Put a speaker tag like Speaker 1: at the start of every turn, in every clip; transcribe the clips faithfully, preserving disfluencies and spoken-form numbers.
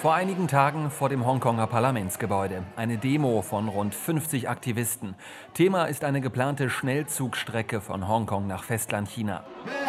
Speaker 1: Vor einigen Tagen vor dem Hongkonger Parlamentsgebäude. Eine Demo von rund fünfzig Aktivisten. Thema ist eine geplante Schnellzugstrecke von Hongkong nach Festlandchina.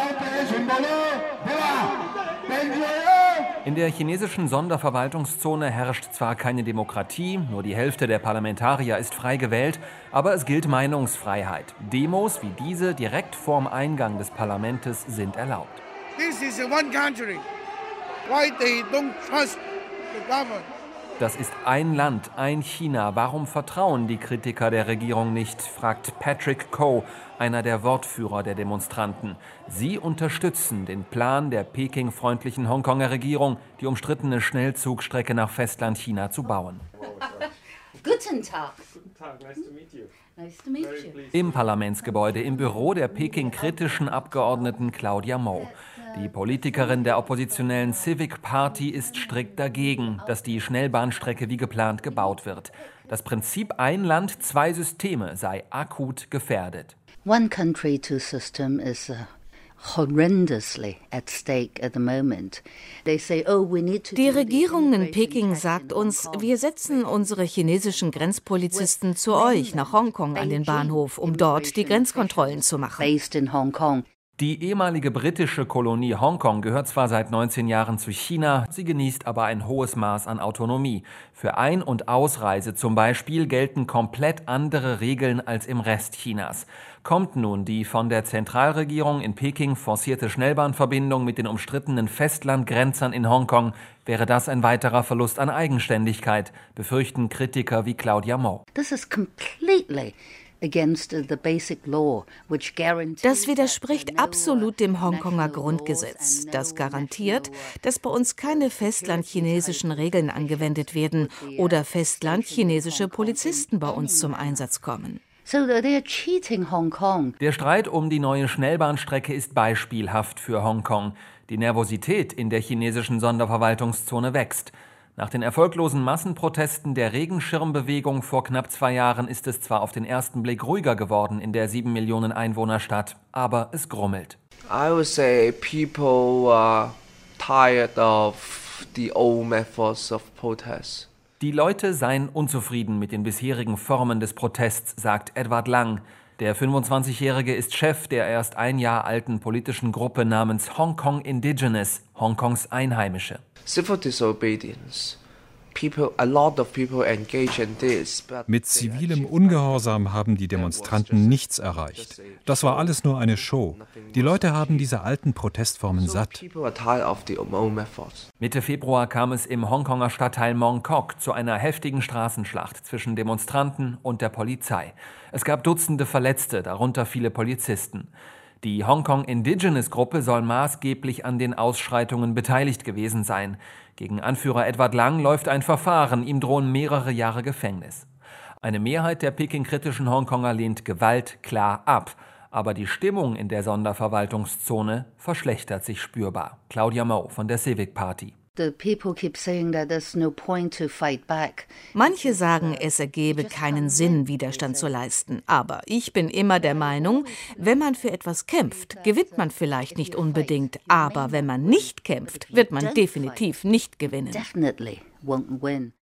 Speaker 1: In der chinesischen Sonderverwaltungszone herrscht zwar keine Demokratie, nur die Hälfte der Parlamentarier ist frei gewählt, aber es gilt Meinungsfreiheit. Demos wie diese direkt vorm Eingang des Parlaments sind erlaubt.
Speaker 2: This is one country. Why they don't trust the government?
Speaker 1: Das ist ein Land, ein China. Warum vertrauen die Kritiker der Regierung nicht, fragt Patrick Ko, einer der Wortführer der Demonstranten. Sie unterstützen den Plan der Peking-freundlichen Hongkonger Regierung, die umstrittene Schnellzugstrecke nach Festlandchina zu bauen.
Speaker 3: Guten Tag.
Speaker 4: Guten Tag, nice to meet you.
Speaker 3: Nice to meet you.
Speaker 1: Im Parlamentsgebäude, im Büro der Peking-kritischen Abgeordneten Claudia Mo. Die Politikerin der oppositionellen Civic Party ist strikt dagegen, dass die Schnellbahnstrecke wie geplant gebaut wird. Das Prinzip ein Land, zwei Systeme sei akut gefährdet.
Speaker 3: One country, two system is uh, horrendously at stake at the moment. They say, oh, we need to.
Speaker 5: Die Regierung in Peking sagt uns, wir setzen unsere chinesischen Grenzpolizisten zu euch nach Hongkong an den Bahnhof, um dort die Grenzkontrollen zu machen.
Speaker 3: Based in Hong Kong.
Speaker 1: Die ehemalige britische Kolonie Hongkong gehört zwar seit neunzehn Jahren zu China, sie genießt aber ein hohes Maß an Autonomie. Für Ein- und Ausreise zum Beispiel gelten komplett andere Regeln als im Rest Chinas. Kommt nun die von der Zentralregierung in Peking forcierte Schnellbahnverbindung mit den umstrittenen Festlandgrenzern in Hongkong, wäre das ein weiterer Verlust an Eigenständigkeit, befürchten Kritiker wie Claudia Mo.
Speaker 3: This is completely against the basic law, which guarantees.
Speaker 5: Das widerspricht absolut dem Hongkonger Grundgesetz. Das garantiert, dass bei uns keine festlandchinesischen Regeln angewendet werden oder festlandchinesische Polizisten bei uns zum Einsatz kommen.
Speaker 3: So they're cheating Hong Kong.
Speaker 1: Der Streit um die neue Schnellbahnstrecke ist beispielhaft für Hongkong. Die Nervosität in der chinesischen Sonderverwaltungszone wächst. Nach den erfolglosen Massenprotesten der Regenschirmbewegung vor knapp zwei Jahren ist es zwar auf den ersten Blick ruhiger geworden in der sieben Millionen Einwohnerstadt, aber es grummelt.
Speaker 6: I would say people are tired of the old methods of protest.
Speaker 1: Die Leute seien unzufrieden mit den bisherigen Formen des Protests, sagt Edward Lang. Der fünfundzwanzigjährige ist Chef der erst ein Jahr alten politischen Gruppe namens Hong Kong Indigenous, Hongkongs Einheimische.
Speaker 6: Civil disobedience. People, a lot of people engage in this, but
Speaker 7: Mit zivilem Ungehorsam haben die Demonstranten nichts erreicht. Das war alles nur eine Show. Die Leute haben diese alten Protestformen satt.
Speaker 6: people are tired of the old methods.
Speaker 1: Mitte Februar kam es im Hongkonger Stadtteil Mong Kok zu einer heftigen Straßenschlacht zwischen Demonstranten und der Polizei. Es gab Dutzende Verletzte, darunter viele Polizisten. Die Hongkong Indigenous Gruppe soll maßgeblich an den Ausschreitungen beteiligt gewesen sein. Gegen Anführer Edward Lang läuft ein Verfahren, ihm drohen mehrere Jahre Gefängnis. Eine Mehrheit der Peking-kritischen Hongkonger lehnt Gewalt klar ab. Aber die Stimmung in der Sonderverwaltungszone verschlechtert sich spürbar. Claudia Mo von der Civic Party.
Speaker 3: The people keep saying that there's no point to fight back.
Speaker 5: Manche sagen, es ergebe keinen Sinn, Widerstand zu leisten. Aber ich bin immer der Meinung, wenn man für etwas kämpft, gewinnt man vielleicht nicht unbedingt. Aber wenn man nicht kämpft, wird man definitiv nicht gewinnen.
Speaker 3: Definitely won't win.